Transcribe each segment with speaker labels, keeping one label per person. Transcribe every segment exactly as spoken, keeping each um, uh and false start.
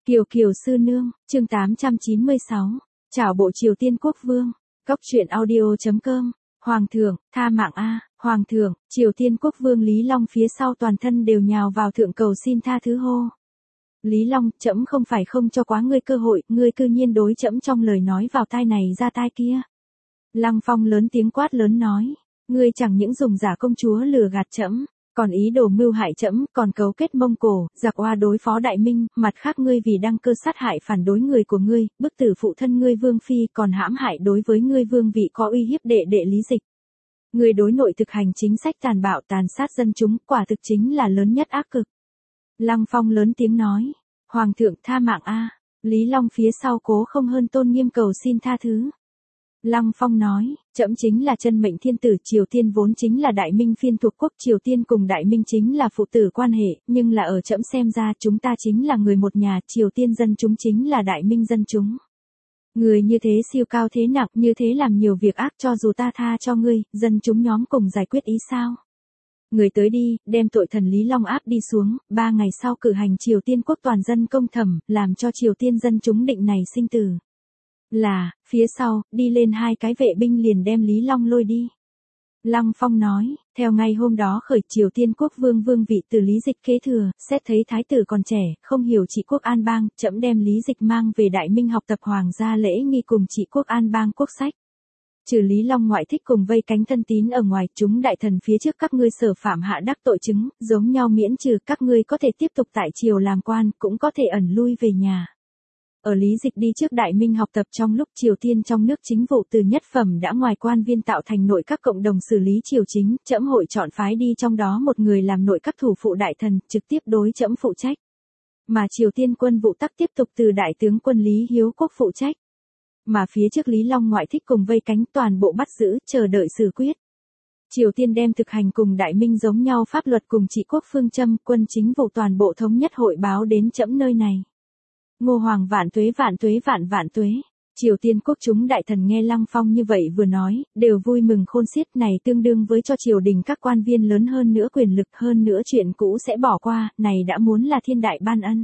Speaker 1: Kiều Kiều sư nương, chương tám trăm chín mươi sáu. Chào bộ Triều Tiên quốc vương. Góc truyện audio chấm com. Hoàng thượng, tha mạng a, Hoàng thượng, Triều Tiên quốc vương Lý Long phía sau toàn thân đều nhào vào thượng cầu xin tha thứ hô. Lý Long, trẫm không phải không cho quá ngươi cơ hội, ngươi cư nhiên đối trẫm trong lời nói vào tai này ra tai kia. Lăng Phong lớn tiếng quát lớn nói, ngươi chẳng những dùng giả công chúa lừa gạt trẫm, còn ý đồ mưu hại trẫm, còn cấu kết Mông Cổ, giặc oa đối phó Đại Minh, mặt khác ngươi vì đăng cơ sát hại phản đối người của ngươi, bức tử phụ thân ngươi Vương phi, còn hãm hại đối với ngươi vương vị có uy hiếp đệ đệ Lý Dịch. Ngươi đối nội thực hành chính sách tàn bạo tàn sát dân chúng, quả thực chính là lớn nhất ác cực. Lăng Phong lớn tiếng nói, Hoàng thượng tha mạng a. Lý Long phía sau cố không hơn tôn nghiêm cầu xin tha thứ. Lăng Phong nói, trẫm chính là chân mệnh thiên tử, Triều Tiên vốn chính là Đại Minh phiên thuộc quốc, Triều Tiên cùng Đại Minh chính là phụ tử quan hệ, nhưng là ở trẫm xem ra chúng ta chính là người một nhà, Triều Tiên dân chúng chính là Đại Minh dân chúng. Người như thế siêu cao thế nặng, như thế làm nhiều việc ác, cho dù ta tha cho ngươi, dân chúng nhóm cùng giải quyết ý sao? Người tới đi, đem tội thần Lý Long áp đi xuống, ba ngày sau cử hành Triều Tiên quốc toàn dân công thẩm, làm cho Triều Tiên dân chúng định này sinh tử. Là, phía sau, đi lên hai cái vệ binh liền đem Lý Long lôi đi. Lăng Phong nói, theo ngày hôm đó khởi Triều Tiên quốc vương vương vị từ Lý Dịch kế thừa, xét thấy thái tử còn trẻ, không hiểu trị quốc an bang, trẫm đem Lý Dịch mang về Đại Minh học tập hoàng gia lễ nghi cùng trị quốc an bang quốc sách. Trừ Lý Long ngoại thích cùng vây cánh thân tín ở ngoài, chúng đại thần phía trước các ngươi sở phạm hạ đắc tội chứng, giống nhau miễn trừ, các ngươi có thể tiếp tục tại triều làm quan, cũng có thể ẩn lui về nhà. Ở Lý Dịch đi trước Đại Minh học tập trong lúc Triều Tiên trong nước chính vụ từ nhất phẩm đã ngoài quan viên tạo thành nội các cộng đồng xử lý triều chính, trẫm hội chọn phái đi trong đó một người làm nội các thủ phụ đại thần, trực tiếp đối trẫm phụ trách. Mà Triều Tiên quân vụ tắc tiếp tục từ đại tướng quân Lý Hiếu Quốc phụ trách. Mà phía trước Lý Long ngoại thích cùng vây cánh toàn bộ bắt giữ, chờ đợi xử quyết. Triều Tiên đem thực hành cùng Đại Minh giống nhau pháp luật cùng trị quốc phương châm, quân chính vụ toàn bộ thống nhất hội báo đến trẫm nơi này. Ngô Hoàng vạn tuế vạn tuế vạn vạn tuế. Triều Tiên quốc chúng đại thần nghe Lăng Phong như vậy vừa nói, đều vui mừng khôn xiết, này tương đương với cho triều đình các quan viên lớn hơn nữa quyền lực, hơn nữa chuyện cũ sẽ bỏ qua, này đã muốn là thiên đại ban ân.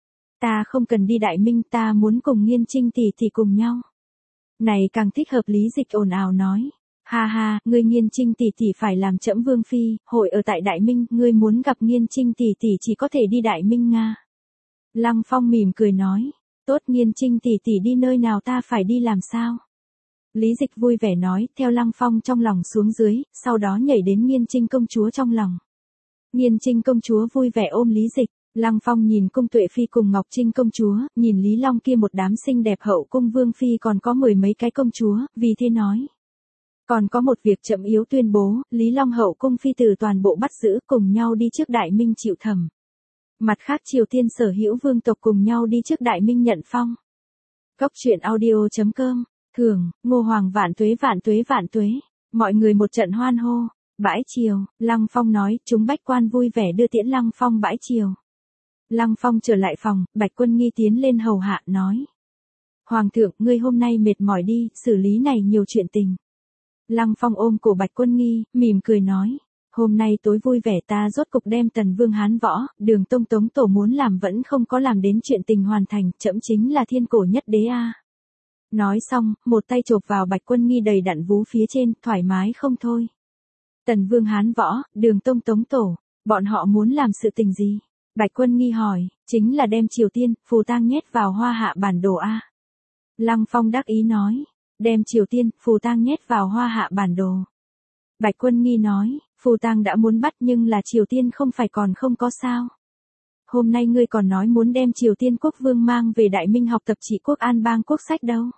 Speaker 1: Ta không cần đi Đại Minh, ta muốn cùng Nghiên Trinh tỷ tỷ cùng nhau. Này càng thích hợp. Lý Dịch ồn ào nói, ha ha, ngươi Nghiên Trinh tỷ tỷ phải làm trẫm vương phi, hội ở tại Đại Minh, ngươi muốn gặp Nghiên Trinh tỷ tỷ chỉ có thể đi Đại Minh Nga. Lăng Phong mỉm cười nói, tốt, Nghiên Trinh tỷ tỷ đi nơi nào ta phải đi làm sao? Lý Dịch vui vẻ nói, theo Lăng Phong trong lòng xuống dưới, sau đó nhảy đến Nghiên Trinh công chúa trong lòng. Nghiên Trinh công chúa vui vẻ ôm Lý Dịch, Lăng Phong nhìn Cung Tuệ Phi cùng Ngọc Trinh công chúa, nhìn Lý Long kia một đám xinh đẹp hậu cung vương phi còn có mười mấy cái công chúa, vì thế nói. Còn có một việc chậm yếu tuyên bố, Lý Long hậu cung phi tử toàn bộ bắt giữ cùng nhau đi trước Đại Minh chịu thẩm. Mặt khác Triều Tiên sở hữu vương tộc cùng nhau đi trước Đại Minh nhận phong. Góc truyện audio chấm com. Thường, Ngô Hoàng vạn tuế vạn tuế vạn tuế. Mọi người một trận hoan hô. Bãi triều, Lăng Phong nói, chúng bách quan vui vẻ đưa tiễn Lăng Phong bãi triều. Lăng Phong trở lại phòng, Bạch Quân Nghi tiến lên hầu hạ, nói. Hoàng thượng, ngươi hôm nay mệt mỏi đi, xử lý này nhiều chuyện tình. Lăng Phong ôm cổ Bạch Quân Nghi, mỉm cười nói. Hôm nay tối vui vẻ, ta rốt cục đem Tần Vương Hán Võ, Đường Tông Tống Tổ muốn làm vẫn không có làm đến chuyện tình hoàn thành, trẫm chính là thiên cổ nhất đế a. Nói xong, một tay chộp vào Bạch Quân Nghi đầy đặn vú phía trên, thoải mái không thôi. Tần Vương Hán Võ, Đường Tông Tống Tổ, bọn họ muốn làm sự tình gì? Bạch Quân Nghi hỏi, chính là đem Triều Tiên, phù tang nhét vào Hoa Hạ bản đồ a. Lăng Phong đắc ý nói, đem Triều Tiên, phù tang nhét vào Hoa Hạ bản đồ. Bạch Quân Nghi nói, phù tang đã muốn bắt nhưng là Triều Tiên không phải còn không có sao. Hôm nay ngươi còn nói muốn đem Triều Tiên quốc vương mang về Đại Minh học tập trị quốc an bang quốc sách đâu.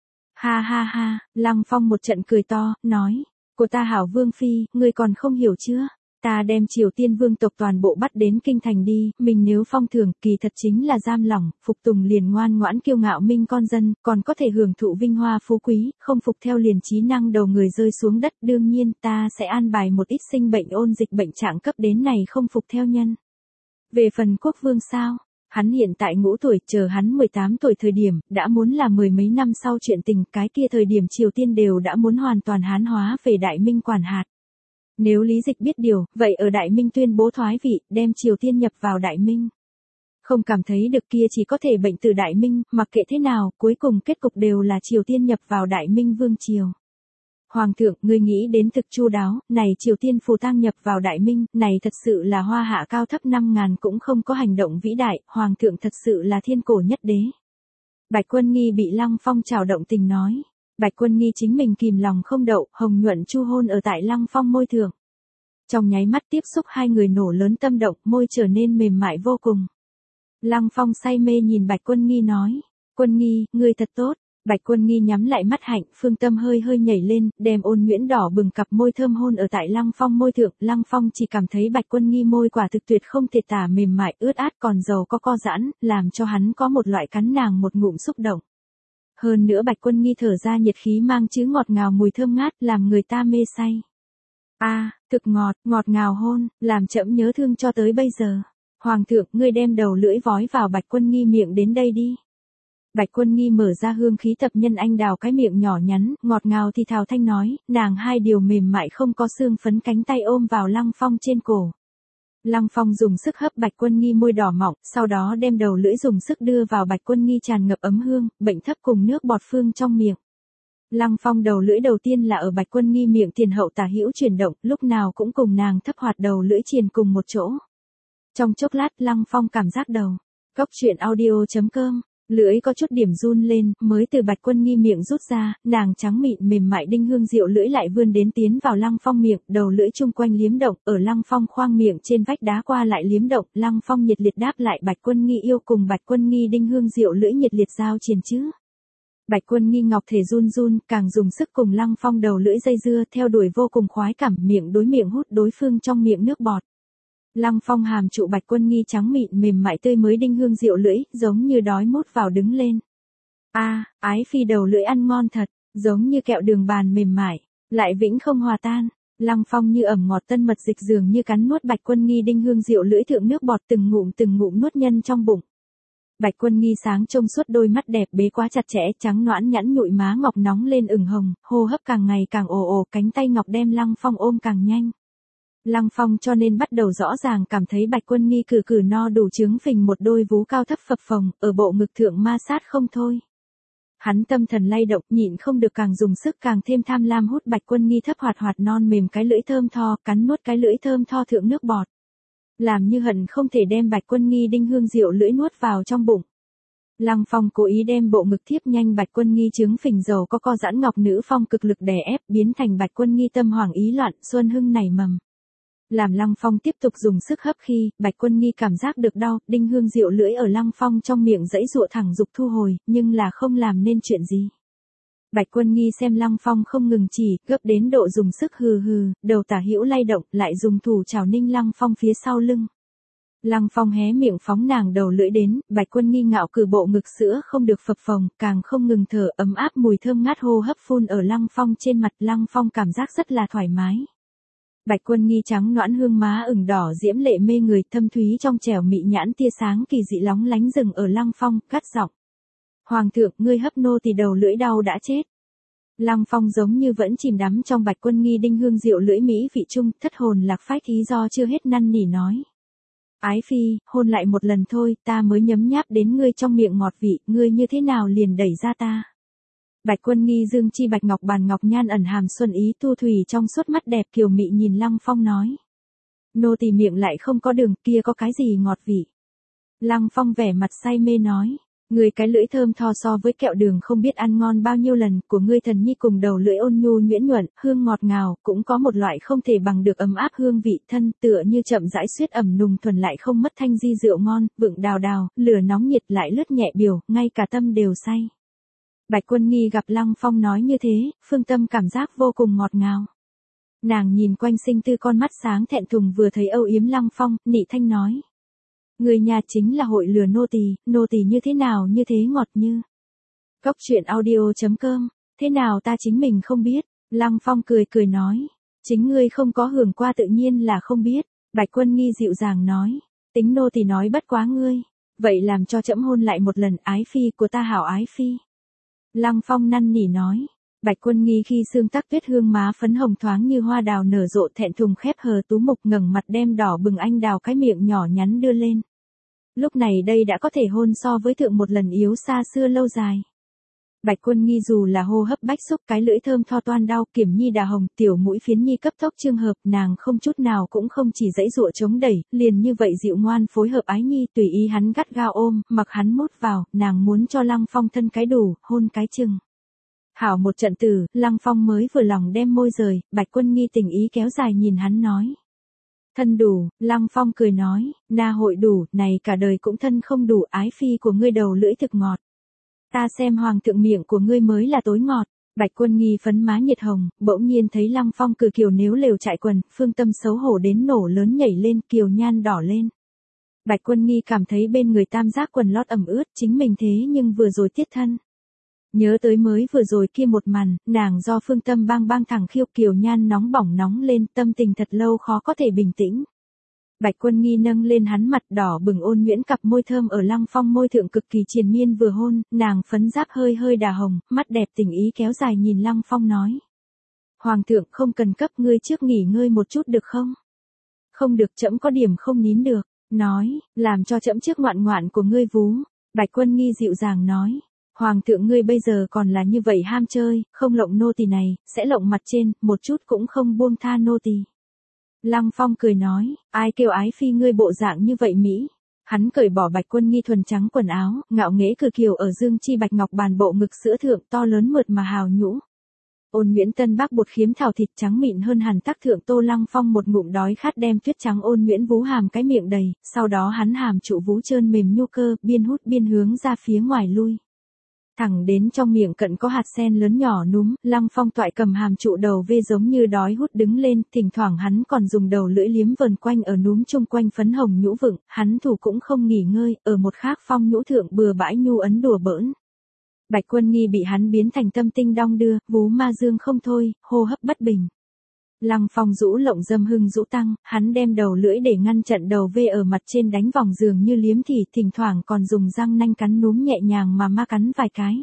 Speaker 1: Ha ha ha, Lăng Phong một trận cười to, nói, của ta hảo vương phi, ngươi còn không hiểu chưa? Ta đem Triều Tiên vương tộc toàn bộ bắt đến kinh thành đi, mình nếu phong thưởng, kỳ thật chính là giam lỏng, phục tùng liền ngoan ngoãn kiêu ngạo minh con dân, còn có thể hưởng thụ vinh hoa phú quý, không phục theo liền trí năng đầu người rơi xuống đất, đương nhiên ta sẽ an bài một ít sinh bệnh ôn dịch bệnh trạng cấp đến này không phục theo nhân. Về phần quốc vương sao? Hắn hiện tại ngũ tuổi, chờ hắn mười tám tuổi thời điểm, đã muốn là mười mấy năm sau chuyện tình, cái kia thời điểm Triều Tiên đều đã muốn hoàn toàn hán hóa về Đại Minh quản hạt. Nếu Lý Dịch biết điều, vậy ở Đại Minh tuyên bố thoái vị, đem Triều Tiên nhập vào Đại Minh. Không cảm thấy được kia chỉ có thể bệnh từ Đại Minh, mặc kệ thế nào, cuối cùng kết cục đều là Triều Tiên nhập vào Đại Minh Vương Triều. Hoàng thượng, ngươi nghĩ đến thực chu đáo, này Triều Tiên phù tang nhập vào Đại Minh, này thật sự là hoa hạ cao thấp năm ngàn cũng không có hành động vĩ đại, Hoàng thượng thật sự là thiên cổ nhất đế. Bạch Quân Nghi bị Lăng Phong trào động tình nói. Bạch Quân Nghi chính mình kìm lòng không đậu, hồng nhuận chu hôn ở tại Lăng Phong môi thượng. Trong nháy mắt tiếp xúc hai người nổ lớn tâm động, môi trở nên mềm mại vô cùng. Lăng Phong say mê nhìn Bạch Quân Nghi nói. Quân Nghi, ngươi thật tốt. Bạch Quân Nghi nhắm lại mắt hạnh, phương tâm hơi hơi nhảy lên, đem ôn nhuyễn đỏ bừng cặp môi thơm hôn ở tại Lăng Phong môi thượng. Lăng Phong chỉ cảm thấy Bạch Quân Nghi môi quả thực tuyệt không thể tả, mềm mại ướt át còn dầu có co giãn, làm cho hắn có một loại cắn nàng một ngụm xúc động. Hơn nữa Bạch Quân Nghi thở ra nhiệt khí mang chứa ngọt ngào mùi thơm ngát, làm người ta mê say. A, à, thực ngọt, ngọt ngào hôn, làm trẫm nhớ thương cho tới bây giờ. Hoàng thượng, ngươi đem đầu lưỡi vói vào Bạch Quân Nghi miệng đến đây đi. Bạch Quân Nghi mở ra hương khí tập nhân anh đào cái miệng nhỏ nhắn, ngọt ngào thì thào thanh nói, nàng hai điều mềm mại không có xương phấn cánh tay ôm vào Lăng Phong trên cổ. Lăng Phong dùng sức hấp Bạch Quân Nghi môi đỏ mọng, sau đó đem đầu lưỡi dùng sức đưa vào Bạch Quân Nghi tràn ngập ấm hương, bệnh thấp cùng nước bọt phương trong miệng. Lăng Phong đầu lưỡi đầu tiên là ở Bạch Quân Nghi miệng tiền hậu tả hữu chuyển động, lúc nào cũng cùng nàng thấp hoạt đầu lưỡi triền cùng một chỗ. Trong chốc lát Lăng Phong cảm giác đầu. Góc truyện audio chấm com. Lưỡi có chút điểm run lên, mới từ Bạch Quân Nghi miệng rút ra, nàng trắng mịn mềm mại đinh hương rượu lưỡi lại vươn đến tiến vào Lăng Phong miệng, đầu lưỡi chung quanh liếm động, ở Lăng Phong khoang miệng trên vách đá qua lại liếm động, Lăng Phong nhiệt liệt đáp lại Bạch Quân Nghi yêu cùng Bạch Quân Nghi đinh hương rượu lưỡi nhiệt liệt giao triền chứ. Bạch Quân Nghi ngọc thể run run, càng dùng sức cùng Lăng Phong đầu lưỡi dây dưa, theo đuổi vô cùng khoái cảm, miệng đối miệng hút đối phương trong miệng nước bọt. Lăng Phong hàm trụ Bạch Quân Nghi trắng mịn mềm mại tươi mới đinh hương rượu lưỡi, giống như đói mút vào đứng lên. A, à, ái phi đầu lưỡi ăn ngon thật, giống như kẹo đường bàn mềm mại, lại vĩnh không hòa tan. Lăng Phong như ẩm ngọt tân mật dịch dường như cắn nuốt Bạch Quân Nghi đinh hương rượu lưỡi thượng nước bọt từng ngụm từng ngụm nuốt nhân trong bụng. Bạch Quân Nghi sáng trông suốt đôi mắt đẹp bế quá chặt chẽ, trắng nõn nhẵn nhụi má ngọc nóng lên ửng hồng, hô hấp càng ngày càng ồ ồ, cánh tay ngọc đem Lăng Phong ôm càng nhanh. Lăng Phong cho nên bắt đầu rõ ràng cảm thấy Bạch Quân Nghi cử cử no đủ trướng phình một đôi vú cao thấp phập phồng, ở bộ ngực thượng ma sát không thôi. Hắn tâm thần lay động, nhịn không được càng dùng sức càng thêm tham lam hút Bạch Quân Nghi thấp hoạt hoạt non mềm cái lưỡi thơm tho, cắn nuốt cái lưỡi thơm tho thượng nước bọt. Làm như hận không thể đem Bạch Quân Nghi đinh hương rượu lưỡi nuốt vào trong bụng. Lăng Phong cố ý đem bộ ngực thiếp nhanh Bạch Quân Nghi trướng phình dầu có co giãn ngọc nữ phong cực lực đè ép, biến thành Bạch Quân Nghi tâm hoảng ý loạn, xuân hưng nảy mầm. Làm Lăng Phong tiếp tục dùng sức hấp khi, Bạch Quân Nghi cảm giác được đau, đinh hương rượu lưỡi ở Lăng Phong trong miệng dãy dụa thẳng dục thu hồi, nhưng là không làm nên chuyện gì. Bạch Quân Nghi xem Lăng Phong không ngừng chỉ, gấp đến độ dùng sức hừ hừ, đầu tả hữu lay động, lại dùng thủ chảo ninh Lăng Phong phía sau lưng. Lăng Phong hé miệng phóng nàng đầu lưỡi đến, Bạch Quân Nghi ngạo cử bộ ngực sữa không được phập phồng, càng không ngừng thở, ấm áp mùi thơm ngát hô hấp phun ở Lăng Phong trên mặt, Lăng Phong cảm giác rất là thoải mái. Bạch Quân Nghi trắng nõn hương má ửng đỏ diễm lệ mê người, thâm thúy trong trẻo mị nhãn tia sáng kỳ dị lóng lánh rừng ở Lăng Phong, cắt giọng. Hoàng thượng, ngươi hấp nô tỳ đầu lưỡi đau đã chết. Lăng Phong giống như vẫn chìm đắm trong Bạch Quân Nghi đinh hương rượu lưỡi mỹ vị trung, thất hồn lạc phách ý do chưa hết năn nỉ nói. Ái phi, hôn lại một lần thôi, ta mới nhấm nháp đến ngươi trong miệng ngọt vị, ngươi như thế nào liền đẩy ra ta. Bạch Quân Nghi dương chi bạch ngọc bàn ngọc nhan ẩn hàm xuân ý tu thủy trong suốt mắt đẹp kiều mị nhìn Lăng Phong nói. Nô tỳ miệng lại không có đường, kia có cái gì ngọt vị. Lăng Phong vẻ mặt say mê nói. Người cái lưỡi thơm tho so với kẹo đường không biết ăn ngon bao nhiêu lần, của ngươi thần nhi cùng đầu lưỡi ôn nhu nhuyễn nhuận, hương ngọt ngào, cũng có một loại không thể bằng được ấm áp hương vị thân, tựa như chậm rãi suyết ẩm nùng thuần lại không mất thanh di rượu ngon, vựng đào đào, lửa nóng nhiệt lại lướt nhẹ biểu, ngay cả tâm đều say. Bạch Quân Nghi gặp Lăng Phong nói như thế, phương tâm cảm giác vô cùng ngọt ngào. Nàng nhìn quanh sinh tư con mắt sáng thẹn thùng vừa thấy âu yếm Lăng Phong, nị thanh nói. Người nhà chính là hội lừa nô tỳ, nô tỳ như thế nào như thế ngọt như. Góc truyện audio chấm com, thế nào ta chính mình không biết. Lăng Phong cười cười nói. Chính ngươi không có hưởng qua tự nhiên là không biết. Bạch Quân Nghi dịu dàng nói. Tính nô tỳ nói bất quá ngươi. Vậy làm cho trẫm hôn lại một lần ái phi của ta hảo ái phi. Lăng Phong năn nỉ nói. Bạch Quân Nghi khi xương tắc tuyết hương má phấn hồng thoáng như hoa đào nở rộ thẹn thùng khép hờ tú mục ngẩng mặt đem đỏ bừng anh đào cái miệng nhỏ nhắn đưa lên. Lúc này đây đã có thể hôn so với thượng một lần yếu xa xưa lâu dài. Bạch Quân Nghi dù là hô hấp bách xúc, cái lưỡi thơm tho toan đau, Kiểm Nhi đà hồng, tiểu mũi phiến nhi cấp tốc chương hợp, nàng không chút nào cũng không chỉ dãy dụa chống đẩy, liền như vậy dịu ngoan phối hợp ái nhi, tùy ý hắn gắt gao ôm, mặc hắn mút vào, nàng muốn cho Lăng Phong thân cái đủ, hôn cái chừng. Hảo một trận tử, Lăng Phong mới vừa lòng đem môi rời, Bạch Quân Nghi tình ý kéo dài nhìn hắn nói. Thân đủ, Lăng Phong cười nói, na hội đủ, này cả đời cũng thân không đủ, ái phi của ngươi đầu lưỡi thực ngọt. Ta xem hoàng thượng miệng của ngươi mới là tối ngọt. Bạch Quân Nghi phấn má nhiệt hồng, bỗng nhiên thấy Lăng Phong cử kiều nếu lều trại quần, phương tâm xấu hổ đến nổ lớn nhảy lên, kiều nhan đỏ lên. Bạch Quân Nghi cảm thấy bên người tam giác quần lót ẩm ướt, chính mình thế nhưng vừa rồi tiết thân. Nhớ tới mới vừa rồi kia một màn, nàng do phương tâm bang bang thẳng khiêu, kiều nhan nóng bỏng nóng lên, tâm tình thật lâu khó có thể bình tĩnh. Bạch Quân Nghi nâng lên hắn mặt đỏ bừng ôn nhuyễn cặp môi thơm ở Lăng Phong môi thượng cực kỳ triền miên vừa hôn, nàng phấn giáp hơi hơi đà hồng, mắt đẹp tình ý kéo dài nhìn Lăng Phong nói. Hoàng thượng không cần cấp, ngươi trước nghỉ ngơi một chút được không? Không được, trẫm có điểm không nín được, nói, làm cho trẫm trước ngoạn ngoạn của ngươi vú. Bạch Quân Nghi dịu dàng nói. Hoàng thượng ngươi bây giờ còn là như vậy ham chơi, không lộng nô tỳ này, sẽ lộng mặt trên, một chút cũng không buông tha nô tỳ. Lăng Phong cười nói, ai kêu ái phi ngươi bộ dạng như vậy Mỹ. Hắn cởi bỏ Bạch Quân Nghi thuần trắng quần áo, ngạo nghễ cử kiều ở dương chi bạch ngọc bàn bộ ngực sữa thượng to lớn mượt mà hào nhũ. Ôn nhuyễn tân bác bột khiếm thảo thịt trắng mịn hơn hẳn tác thượng Tô Lăng Phong một ngụm đói khát đem tuyết trắng ôn nhuyễn vú hàm cái miệng đầy, sau đó hắn hàm trụ vú trơn mềm nhu cơ, biên hút biên hướng ra phía ngoài lui. Thẳng đến trong miệng cận có hạt sen lớn nhỏ núm, Lăng Phong toại cầm hàm trụ đầu vê giống như đói hút đứng lên, thỉnh thoảng hắn còn dùng đầu lưỡi liếm vần quanh ở núm chung quanh phấn hồng nhũ vựng, hắn thủ cũng không nghỉ ngơi, ở một khác phong nhũ thượng bừa bãi nhu ấn đùa bỡn. Bạch Quân Nghi bị hắn biến thành tâm tinh đong đưa, vú ma dương không thôi, hô hấp bất bình. Lăng Phong rũ lộng dâm hưng rũ tăng, hắn đem đầu lưỡi để ngăn trận đầu vê ở mặt trên đánh vòng giường như liếm thì thỉnh thoảng còn dùng răng nanh cắn núm nhẹ nhàng mà ma cắn vài cái.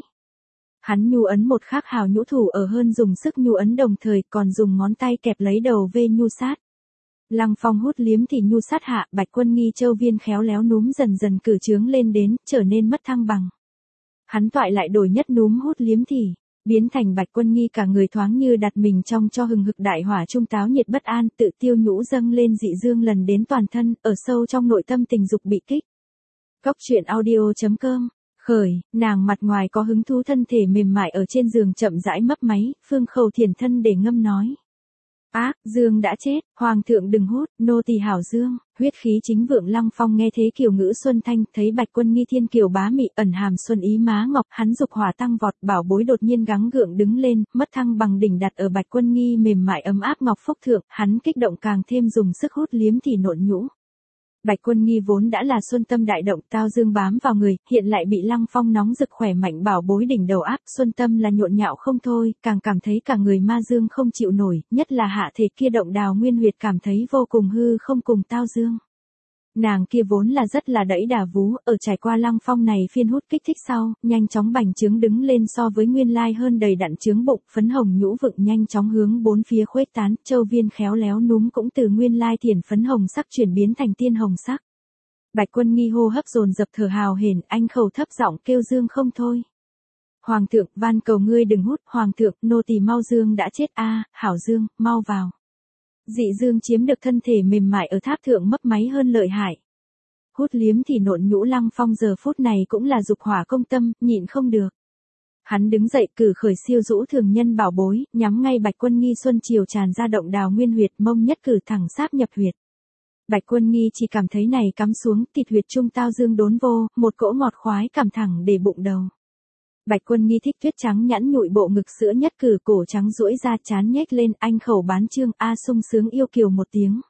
Speaker 1: Hắn nhu ấn một khắc hào nhũ thủ ở hơn dùng sức nhu ấn đồng thời còn dùng ngón tay kẹp lấy đầu vê nhu sát. Lăng Phong hút liếm thì nhu sát hạ, Bạch Quân Nghi châu viên khéo léo núm dần dần cử trướng lên đến, trở nên mất thăng bằng. Hắn toại lại đổi nhất núm hút liếm thì. Biến thành Bạch Quân Nghi cả người thoáng như đặt mình trong cho hừng hực đại hỏa trung táo nhiệt bất an, tự tiêu nhũ dâng lên dị dương lần đến toàn thân, ở sâu trong nội tâm tình dục bị kích. Góc truyện audio chấm com, khởi, nàng mặt ngoài có hứng thú thân thể mềm mại ở trên giường chậm rãi mấp máy, Phương Khẩu thiền thân để ngâm nói. Ác, Dương đã chết, Hoàng thượng đừng hút, nô tỳ hảo Dương, huyết khí chính vượng. Lăng Phong nghe thế kiều ngữ xuân thanh, thấy Bạch Quân Nghi thiên kiều bá mị ẩn hàm xuân ý má ngọc, hắn dục hỏa tăng vọt, bảo bối đột nhiên gắng gượng đứng lên, mất thăng bằng đỉnh đặt ở Bạch Quân Nghi mềm mại ấm áp ngọc phúc thượng, hắn kích động càng thêm dùng sức hút liếm thì nộn nhũ. Bạch Quân Nghi vốn đã là xuân tâm đại động, tao dương bám vào người, hiện lại bị Lăng Phong nóng rực khỏe mạnh bảo bối đỉnh đầu áp, xuân tâm là nhộn nhạo không thôi, càng cảm thấy cả người ma dương không chịu nổi, nhất là hạ thể kia động đào nguyên huyệt cảm thấy vô cùng hư không cùng tao dương. Nàng kia vốn là rất là đẫy đà vú, ở trải qua Lăng Phong này phiên hút kích thích sau, nhanh chóng bành trướng đứng lên so với nguyên lai hơn đầy đặn trướng bụng, phấn hồng nhũ vựng nhanh chóng hướng bốn phía khuếch tán, châu viên khéo léo núm cũng từ nguyên lai thiển phấn hồng sắc chuyển biến thành tiên hồng sắc. Bạch Quân Nghi hô hấp dồn dập thở hào hển, anh khẩu thấp giọng kêu dương không thôi. Hoàng thượng, van cầu ngươi đừng hút, Hoàng thượng, nô tỳ mau Dương đã chết a, hảo Dương, mau vào. Dị dương chiếm được thân thể mềm mại ở tháp thượng mấp máy hơn lợi hại. Hút liếm thì nộn nhũ. Lăng Phong giờ phút này cũng là dục hỏa công tâm, nhịn không được. Hắn đứng dậy cử khởi siêu dũ thường nhân bảo bối, nhắm ngay Bạch Quân Nghi xuân chiều tràn ra động đào nguyên huyệt, mông nhất cử thẳng sáp nhập huyệt. Bạch Quân Nghi chỉ cảm thấy này cắm xuống, thịt huyệt trung tao dương đốn vô, một cỗ ngọt khoái cảm thẳng để bụng đầu. Bạch Quân Nghi thích tuyết trắng nhẵn nhụi bộ ngực sữa nhất cử cổ trắng duỗi ra chán nhếch lên, anh khẩu bán trương a sung sướng yêu kiều một tiếng.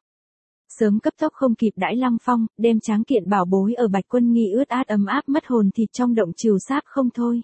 Speaker 1: Sớm cấp tốc không kịp đãi Lăng Phong, đem tráng kiện bảo bối ở Bạch Quân Nghi ướt át ấm áp mất hồn thịt trong động trìu sáp không thôi.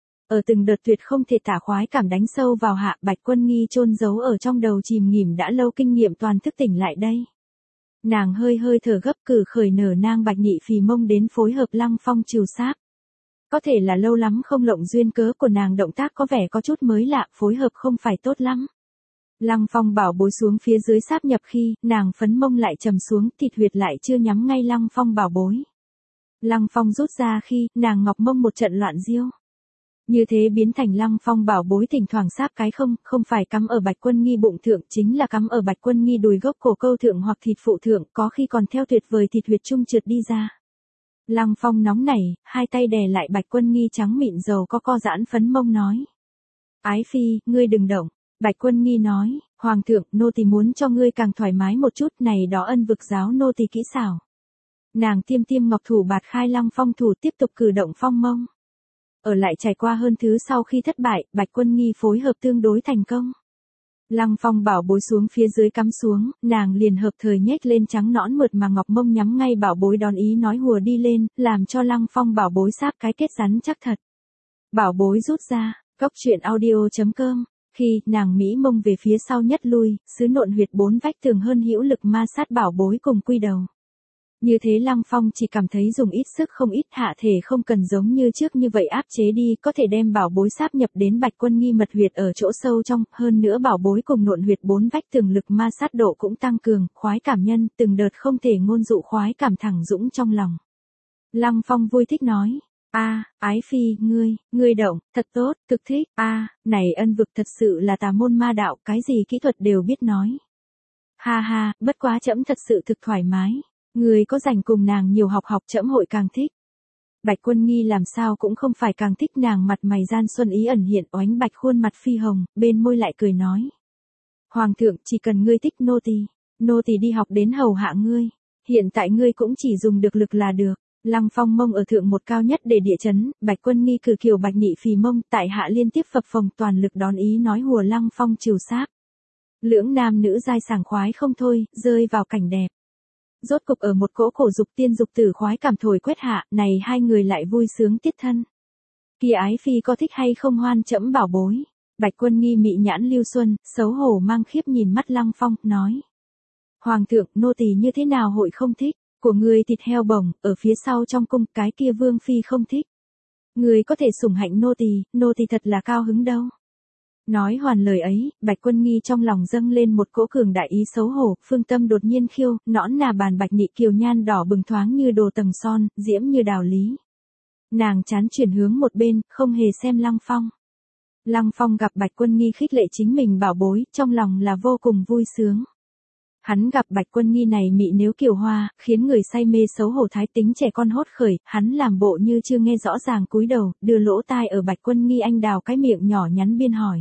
Speaker 1: Ở từng đợt tuyệt không thể tả khoái cảm đánh sâu vào hạ, Bạch Quân Nghi chôn giấu ở trong đầu chìm nghỉm đã lâu kinh nghiệm toàn thức tỉnh lại đây. Nàng hơi hơi thở gấp cử khởi nở nang bạch nhị phì mông đến phối hợp Lăng Phong trìu sáp. Có thể là lâu lắm không lộng duyên cớ của nàng động tác có vẻ có chút mới lạ, phối hợp không phải tốt lắm. Lăng Phong bảo bối xuống phía dưới sáp nhập khi, nàng phấn mông lại trầm xuống, thịt huyệt lại chưa nhắm ngay Lăng Phong bảo bối. Lăng Phong rút ra khi, nàng ngọc mông một trận loạn diêu. Như thế biến thành Lăng Phong bảo bối thỉnh thoảng sáp cái không, không phải cắm ở Bạch Quân Nghi bụng thượng, chính là cắm ở Bạch Quân Nghi đùi gốc cổ câu thượng hoặc thịt phụ thượng, có khi còn theo tuyệt vời thịt huyệt trung trượt đi ra. Lăng Phong nóng nảy, hai tay đè lại Bạch Quân Nghi trắng mịn dầu có co giãn phấn mông nói. Ái phi, ngươi đừng động. Bạch Quân Nghi nói, Hoàng thượng, nô tỳ muốn cho ngươi càng thoải mái một chút, này đó ân vực giáo nô tỳ kỹ xảo. Nàng tiêm tiêm ngọc thủ bạt khai Lăng Phong thủ tiếp tục cử động phong mông. Ở lại trải qua hơn thứ sau khi thất bại, Bạch Quân Nghi phối hợp tương đối thành công. Lăng Phong bảo bối xuống phía dưới cắm xuống, nàng liền hợp thời nhếch lên trắng nõn mượt mà ngọc mông nhắm ngay bảo bối đón ý nói hùa đi lên, làm cho Lăng Phong bảo bối sáp cái kết rắn chắc thật. Bảo bối rút ra, góc truyện audio chấm com. Khi nàng Mỹ mông về phía sau nhất lui, xứ nộn huyệt bốn vách tường hơn hữu lực ma sát bảo bối cùng quy đầu. Như thế Lăng Phong chỉ cảm thấy dùng ít sức không ít, hạ thể không cần giống như trước như vậy áp chế đi, có thể đem bảo bối sáp nhập đến Bạch Quân Nghi mật huyệt ở chỗ sâu trong, hơn nữa bảo bối cùng nộn huyệt bốn vách tường lực ma sát độ cũng tăng cường, khoái cảm nhân, từng đợt không thể ngôn dụ khoái cảm thẳng dũng trong lòng. Lăng Phong vui thích nói. A, ái phi, ngươi, ngươi động, thật tốt, cực thích. A, này ân vực thật sự là tà môn ma đạo, cái gì kỹ thuật đều biết nói. Ha ha, bất quá trẫm thật sự thực thoải mái. Ngươi có rảnh cùng nàng nhiều học học trẫm hội càng thích. Bạch Quân Nghi làm sao cũng không phải càng thích, nàng mặt mày gian xuân ý ẩn hiện, oánh bạch khuôn mặt phi hồng, bên môi lại cười nói. Hoàng thượng, chỉ cần ngươi thích nô tỳ, nô tỳ đi học đến hầu hạ ngươi. Hiện tại ngươi cũng chỉ dùng được lực là được. Lăng Phong mông ở thượng một cao nhất để địa chấn, Bạch Quân Nghi cử kiều bạch nhị phì mông, tại hạ liên tiếp phập phồng toàn lực đón ý nói hùa Lăng Phong trừ sáp. Lưỡng nam nữ giai sảng khoái không thôi, rơi vào cảnh đẹp. Rốt cục ở một cỗ cổ dục tiên dục tử khoái cảm thổi quét hạ, này hai người lại vui sướng tiết thân. Kia ái phi có thích hay không hoan trẫm bảo bối. Bạch Quân Nghi mị nhãn lưu xuân, xấu hổ mang khiếp nhìn mắt Lăng Phong, nói. Hoàng thượng, nô tỳ như thế nào hội không thích. Của người thịt heo bồng, ở phía sau trong cung, cái kia vương phi không thích. Người có thể sủng hạnh nô tỳ, nô tỳ thật là cao hứng đâu. Nói hoàn lời ấy, Bạch Quân Nghi trong lòng dâng lên một cỗ cường đại ý xấu hổ, phương tâm đột nhiên khiêu, nõn nà bàn bạch nị kiều nhan đỏ bừng thoáng như đồ tầng son, diễm như đào lý. Nàng chán chuyển hướng một bên, không hề xem Lăng Phong. Lăng Phong gặp Bạch Quân Nghi khích lệ chính mình bảo bối, trong lòng là vô cùng vui sướng. Hắn gặp Bạch Quân Nghi này mị nếu kiều hoa, khiến người say mê xấu hổ thái tính trẻ con hốt khởi, hắn làm bộ như chưa nghe rõ ràng cúi đầu, đưa lỗ tai ở Bạch Quân Nghi anh đào cái miệng nhỏ nhắn biên hỏi.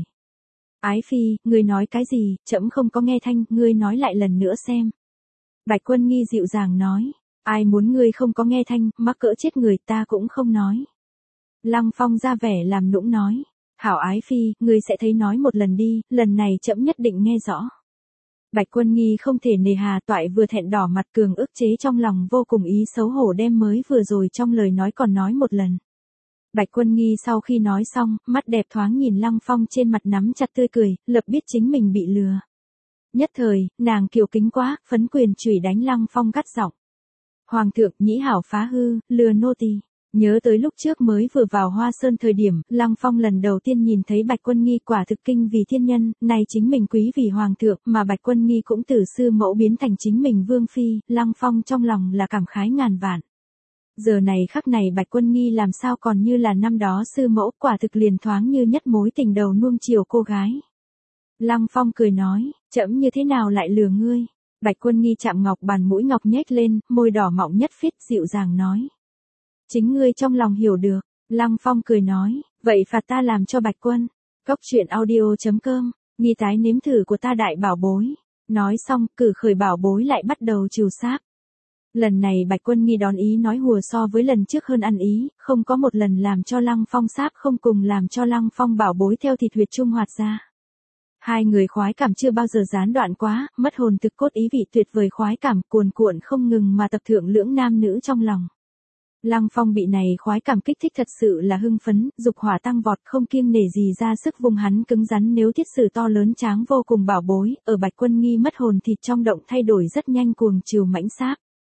Speaker 1: Ái phi, ngươi nói cái gì, trẫm không có nghe thanh, ngươi nói lại lần nữa xem. Bạch Quân Nghi dịu dàng nói, ai muốn ngươi không có nghe thanh, mắc cỡ chết người ta cũng không nói. Lăng Phong ra vẻ làm nũng nói, hảo ái phi, ngươi sẽ thấy nói một lần đi, lần này trẫm nhất định nghe rõ. Bạch Quân Nghi không thể nề hà, toại vừa thẹn đỏ mặt cường ức chế trong lòng vô cùng ý xấu hổ đem mới vừa rồi trong lời nói còn nói một lần. Bạch Quân Nghi sau khi nói xong, mắt đẹp thoáng nhìn Lăng Phong trên mặt nắm chặt tươi cười, lập biết chính mình bị lừa. Nhất thời, nàng kiều kính quá, phấn quyền chửi đánh Lăng Phong gắt giọng. Hoàng thượng, nhĩ hảo phá hư, lừa nô tỳ. Nhớ tới lúc trước mới vừa vào Hoa Sơn thời điểm, Lăng Phong lần đầu tiên nhìn thấy Bạch Quân Nghi quả thực kinh vì thiên nhân, này chính mình quý vì hoàng thượng, mà Bạch Quân Nghi cũng từ sư mẫu biến thành chính mình vương phi, Lăng Phong trong lòng là cảm khái ngàn vạn. Giờ này khắc này Bạch Quân Nghi làm sao còn như là năm đó sư mẫu, quả thực liền thoáng như nhất mối tình đầu nuông chiều cô gái. Lăng Phong cười nói, trẫm như thế nào lại lừa ngươi. Bạch Quân Nghi chạm ngọc bàn mũi ngọc nhếch lên, môi đỏ mọng nhất phít dịu dàng nói. Chính ngươi trong lòng hiểu được. Lăng Phong cười nói, vậy phạt ta làm cho Bạch Quân. Góc truyện audio chấm com, nghi tái nếm thử của ta đại bảo bối. Nói xong, cử khởi bảo bối lại bắt đầu trừ sáp. Lần này Bạch Quân Nghi đón ý nói hùa so với lần trước hơn ăn ý, không có một lần làm cho Lăng Phong sáp không cùng làm cho Lăng Phong bảo bối theo thịt huyệt trung hoạt ra. Hai người khoái cảm chưa bao giờ gián đoạn quá, mất hồn thực cốt ý vị tuyệt vời khoái cảm cuồn cuộn không ngừng mà tập thượng lưỡng nam nữ trong lòng. Lăng Phong bị này khoái cảm kích thích thật sự là hưng phấn, dục hỏa tăng vọt không kiêng nể gì ra sức vùng hắn cứng rắn nếu thiết sử to lớn tráng vô cùng bảo bối, ở Bạch Quân Nghi mất hồn thịt trong động thay đổi rất nhanh cuồng chiều mãnh sáp.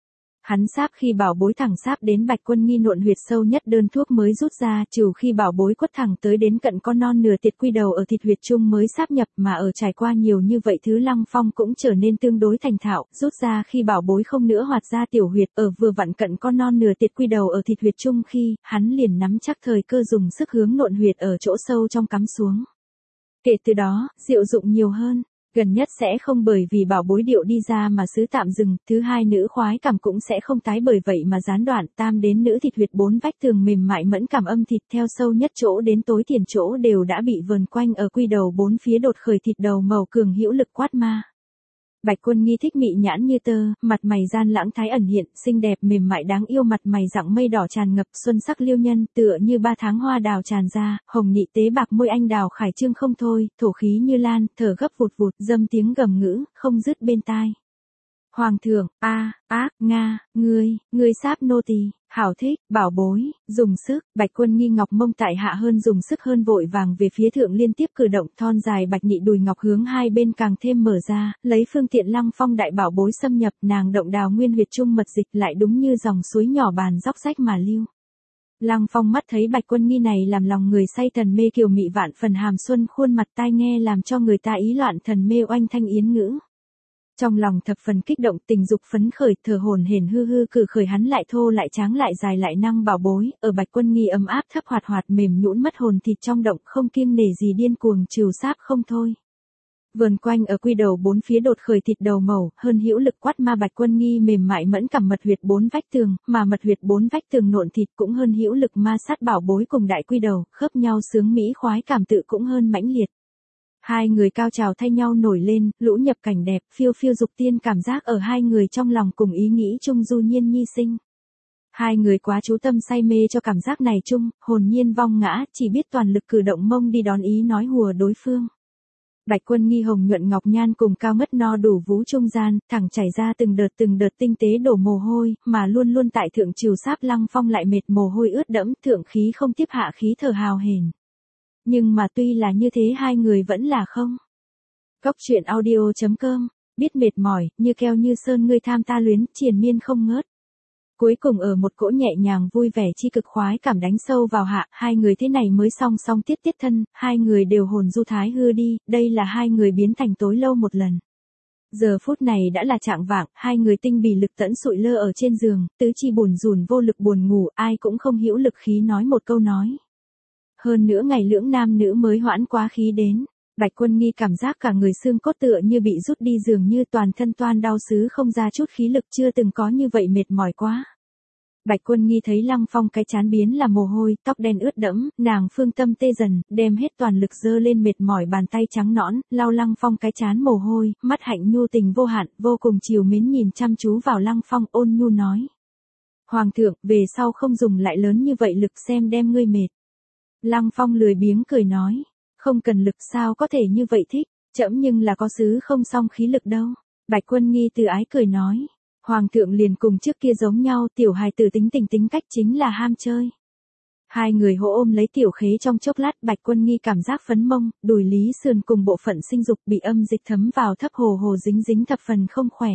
Speaker 1: Hắn sáp khi bảo bối thẳng sáp đến Bạch Quân Nghi nộn huyệt sâu nhất đơn thuốc mới rút ra, trừ khi bảo bối quất thẳng tới đến cận con non nửa tiệt quy đầu ở thịt huyệt chung mới sáp nhập, mà ở trải qua nhiều như vậy thứ Lăng Phong cũng trở nên tương đối thành thạo, rút ra khi bảo bối không nữa hoạt ra tiểu huyệt, ở vừa vặn cận con non nửa tiệt quy đầu ở thịt huyệt chung khi, hắn liền nắm chắc thời cơ dùng sức hướng nộn huyệt ở chỗ sâu trong cắm xuống. Kể từ đó, diệu dụng nhiều hơn. Gần nhất sẽ không bởi vì bảo bối điệu đi ra mà xứ tạm dừng, thứ hai nữ khoái cảm cũng sẽ không tái bởi vậy mà gián đoạn, tam đến nữ thịt huyệt bốn vách tường mềm mại mẫn cảm âm thịt theo sâu nhất chỗ đến tối tiền chỗ đều đã bị vờn quanh ở quy đầu bốn phía đột khởi thịt đầu màu cường hữu lực quát ma. Bạch Quân Nghi thích mị nhãn như tơ, mặt mày gian lãng thái ẩn hiện, xinh đẹp mềm mại đáng yêu, mặt mày dạng mây đỏ tràn ngập xuân sắc liêu nhân, tựa như ba tháng hoa đào tràn ra, hồng nhị tế bạc môi anh đào khải trương không thôi, thổ khí như lan, thở gấp vụt vụt, dâm tiếng gầm ngữ, không dứt bên tai. Hoàng thượng, a, ác, nga, ngươi, ngươi sáp nô tỳ, hảo thích, bảo bối, dùng sức, Bạch Quân Nghi ngọc mông tại hạ hơn dùng sức hơn vội vàng về phía thượng liên tiếp cử động, thon dài bạch nhị đùi ngọc hướng hai bên càng thêm mở ra, lấy phương tiện Lăng Phong đại bảo bối xâm nhập, nàng động đào nguyên huyệt trung mật dịch lại đúng như dòng suối nhỏ bàn dốc rách mà lưu. Lăng Phong mắt thấy Bạch Quân Nghi này làm lòng người say thần mê kiều mị vạn phần hàm xuân khuôn mặt tai nghe làm cho người ta ý loạn thần mê oanh thanh yến ngữ. Trong lòng thập phần kích động, tình dục phấn khởi, thở hổn hển hư hư cử khởi hắn lại thô lại tráng lại dài lại năng bảo bối, ở Bạch Quân Nghi ấm áp thấp hoạt hoạt mềm nhũn mất hồn thịt trong động, không kiêng nể gì điên cuồng trừu sáp không thôi. Vườn quanh ở quy đầu bốn phía đột khởi thịt đầu màu, hơn hữu lực quát ma Bạch Quân Nghi mềm mại mẫn cảm mật huyệt bốn vách tường, mà mật huyệt bốn vách tường nộn thịt cũng hơn hữu lực ma sát bảo bối cùng đại quy đầu, khớp nhau sướng mỹ khoái cảm tự cũng hơn mãnh liệt. Hai người cao trào thay nhau nổi lên, lũ nhập cảnh đẹp, phiêu phiêu dục tiên cảm giác ở hai người trong lòng cùng ý nghĩ chung du nhiên nhi sinh. Hai người quá chú tâm say mê cho cảm giác này chung, hồn nhiên vong ngã, chỉ biết toàn lực cử động mông đi đón ý nói hùa đối phương. Bạch Quân Nghi hồng nhuận ngọc nhan cùng cao ngất no đủ vú trung gian, thẳng chảy ra từng đợt từng đợt tinh tế đổ mồ hôi, mà luôn luôn tại thượng trừ sáp Lăng Phong lại mệt mồ hôi ướt đẫm, thượng khí không tiếp hạ khí thở hào hển. Nhưng mà tuy là như thế hai người vẫn là không. Cốc truyện audio chấm com, biết mệt mỏi, như keo như sơn ngươi tham ta luyến, triền miên không ngớt. Cuối cùng ở một cỗ nhẹ nhàng vui vẻ chi cực khoái cảm đánh sâu vào hạ, hai người thế này mới song song tiết tiết thân, hai người đều hồn du thái hư đi, đây là hai người biến thành tối lâu một lần. Giờ phút này đã là trạng vạng, hai người tinh bì lực tẫn sụi lơ ở trên giường, tứ chi buồn rùn vô lực buồn ngủ, ai cũng không hữu lực khí nói một câu nói. Hơn nữa ngày lưỡng nam nữ mới hoãn quá khí đến, Bạch Quân Nghi cảm giác cả người xương cốt tựa như bị rút đi dường như toàn thân toan đau xứ không ra chút khí lực chưa từng có như vậy mệt mỏi quá. Bạch Quân Nghi thấy Lăng Phong cái chán biến là mồ hôi, tóc đen ướt đẫm, nàng phương tâm tê dần, đem hết toàn lực giơ lên mệt mỏi bàn tay trắng nõn, lau Lăng Phong cái chán mồ hôi, mắt hạnh nhu tình vô hạn, vô cùng chiều mến nhìn chăm chú vào Lăng Phong ôn nhu nói. Hoàng thượng, về sau không dùng lại lớn như vậy lực xem đem ngươi mệt. Lăng Phong lười biếng cười nói, không cần lực sao có thể như vậy thích, trẫm nhưng là có sứ không song khí lực đâu. Bạch Quân Nghi từ ái cười nói, Hoàng thượng liền cùng trước kia giống nhau, tiểu hài tử tính tình tính cách chính là ham chơi. Hai người hỗ ôm lấy tiểu khế trong chốc lát, Bạch Quân Nghi cảm giác phấn mông, đùi lý sườn cùng bộ phận sinh dục bị âm dịch thấm vào thấp hồ hồ dính dính thập phần không khỏe.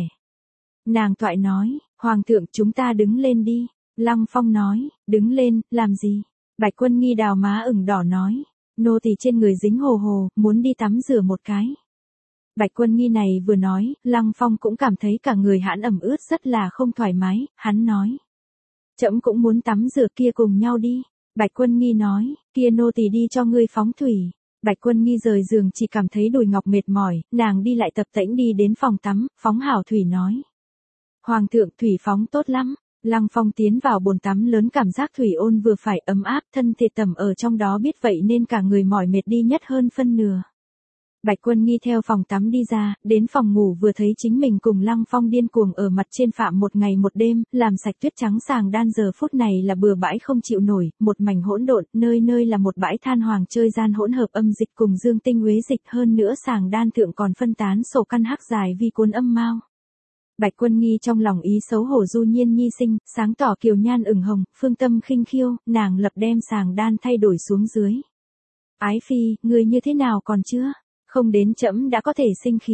Speaker 1: Nàng toại nói, Hoàng thượng chúng ta đứng lên đi. Lăng Phong nói, đứng lên, làm gì? Bạch Quân Nghi đào má ửng đỏ nói, nô tỳ trên người dính hồ hồ, muốn đi tắm rửa một cái. Bạch Quân Nghi này vừa nói, Lăng Phong cũng cảm thấy cả người hãn ẩm ướt rất là không thoải mái, hắn nói. Trẫm cũng muốn tắm rửa kia cùng nhau đi. Bạch Quân Nghi nói, kia nô tỳ đi cho ngươi phóng thủy. Bạch Quân Nghi rời giường chỉ cảm thấy đùi ngọc mệt mỏi, nàng đi lại tập tễnh đi đến phòng tắm, phóng hảo thủy nói. Hoàng thượng thủy phóng tốt lắm. Lăng Phong tiến vào bồn tắm lớn cảm giác thủy ôn vừa phải ấm áp thân thể tẩm ở trong đó biết vậy nên cả người mỏi mệt đi nhất hơn phân nửa. Bạch Quân Nghi theo phòng tắm đi ra, đến phòng ngủ vừa thấy chính mình cùng Lăng Phong điên cuồng ở mặt trên phạm một ngày một đêm, làm sạch tuyết trắng sàng đan giờ phút này là bừa bãi không chịu nổi, một mảnh hỗn độn, nơi nơi là một bãi than hoàng chơi gian hỗn hợp âm dịch cùng dương tinh uế dịch hơn nữa sàng đan thượng còn phân tán sổ căn hắc dài vi cuốn âm mau. Bạch Quân Nghi trong lòng ý xấu hổ du nhiên nhi sinh, sáng tỏ kiều nhan ửng hồng, phương tâm khinh khiêu, nàng lập đem sàng đan thay đổi xuống dưới. Ái phi, người như thế nào còn chưa? Không đến trẫm đã có thể sinh khí.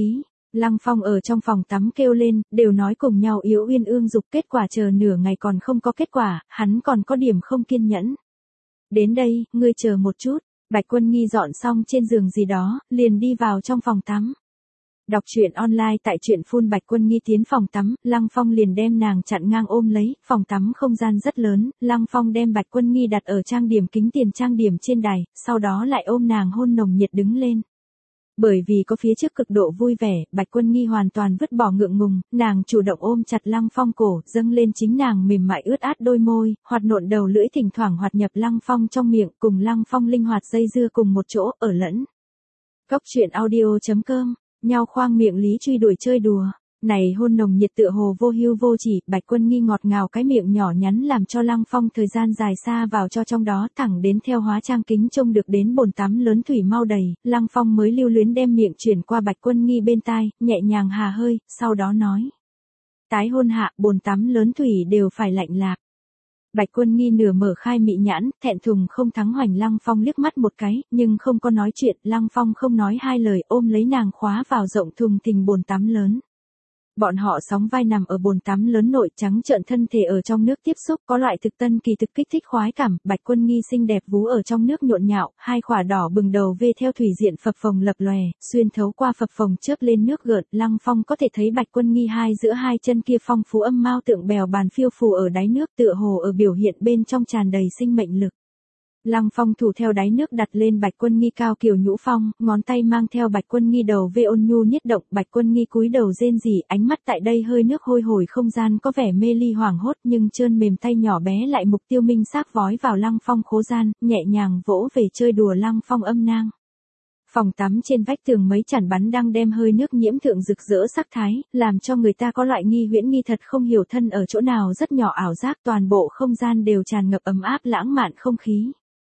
Speaker 1: Lăng Phong ở trong phòng tắm kêu lên, đều nói cùng nhau yếu uyên ương dục, kết quả chờ nửa ngày còn không có kết quả, hắn còn có điểm không kiên nhẫn. Đến đây, ngươi chờ một chút, Bạch Quân Nghi dọn xong trên giường gì đó, liền đi vào trong phòng tắm. Đọc truyện online tại truyện phun. Bạch Quân Nghi tiến phòng tắm, Lăng Phong liền đem nàng chặn ngang ôm lấy, phòng tắm không gian rất lớn, Lăng Phong đem Bạch Quân Nghi đặt ở trang điểm kính tiền trang điểm trên đài, sau đó lại ôm nàng hôn nồng nhiệt đứng lên. Bởi vì có phía trước cực độ vui vẻ, Bạch Quân Nghi hoàn toàn vứt bỏ ngượng ngùng, nàng chủ động ôm chặt Lăng Phong cổ, dâng lên chính nàng mềm mại ướt át đôi môi, hoạt nộn đầu lưỡi thỉnh thoảng hoạt nhập Lăng Phong trong miệng, cùng Lăng Phong linh hoạt dây dưa cùng một chỗ, ở lẫn. Góc truyện audio chấm com, nhau khoang miệng lý truy đuổi chơi đùa. Này hôn nồng nhiệt tựa hồ vô hưu vô chỉ, Bạch Quân Nghi ngọt ngào cái miệng nhỏ nhắn làm cho Lăng Phong thời gian dài xa vào cho trong đó, thẳng đến theo hóa trang kính trông được đến bồn tắm lớn thủy mau đầy, Lăng Phong mới lưu luyến đem miệng chuyển qua Bạch Quân Nghi bên tai, nhẹ nhàng hà hơi, sau đó nói. Tái hôn hạ, bồn tắm lớn thủy đều phải lạnh lạc. Bạch Quân Nghi nửa mở khai mị nhãn, thẹn thùng không thắng hoành Lăng Phong liếc mắt một cái, nhưng không có nói chuyện, Lăng Phong không nói hai lời, ôm lấy nàng khóa vào rộng thùng thình bồn tắm lớn. Bọn họ sóng vai nằm ở bồn tắm lớn nội, trắng trợn thân thể ở trong nước tiếp xúc, có loại thực tân kỳ thực kích thích khoái cảm. Bạch Quân Nghi xinh đẹp vú ở trong nước nhộn nhạo, hai khỏa đỏ bừng đầu vê theo thủy diện phập phồng lập lòe, xuyên thấu qua phập phồng chớp lên nước gợn, Lăng Phong có thể thấy Bạch Quân Nghi hai giữa hai chân kia phong phú âm mao tượng bèo bàn phiêu phù ở đáy nước, tựa hồ ở biểu hiện bên trong tràn đầy sinh mệnh lực. Lăng Phong thủ theo đáy nước đặt lên Bạch Quân Nghi cao kiều nhũ phong, ngón tay mang theo Bạch Quân Nghi đầu vê ôn nhu niết động, Bạch Quân Nghi cúi đầu rên rỉ, ánh mắt tại đây hơi nước hôi hồi không gian có vẻ mê ly hoảng hốt, nhưng trơn mềm tay nhỏ bé lại mục tiêu minh xác vói vào Lăng Phong khố gian, nhẹ nhàng vỗ về chơi đùa Lăng Phong âm nang. Phòng tắm trên vách tường mấy chản bắn đang đem hơi nước nhiễm thượng rực rỡ sắc thái, làm cho người ta có loại nghi huyễn nghi thật không hiểu thân ở chỗ nào rất nhỏ ảo giác, toàn bộ không gian đều tràn ngập ấm áp lãng mạn không khí.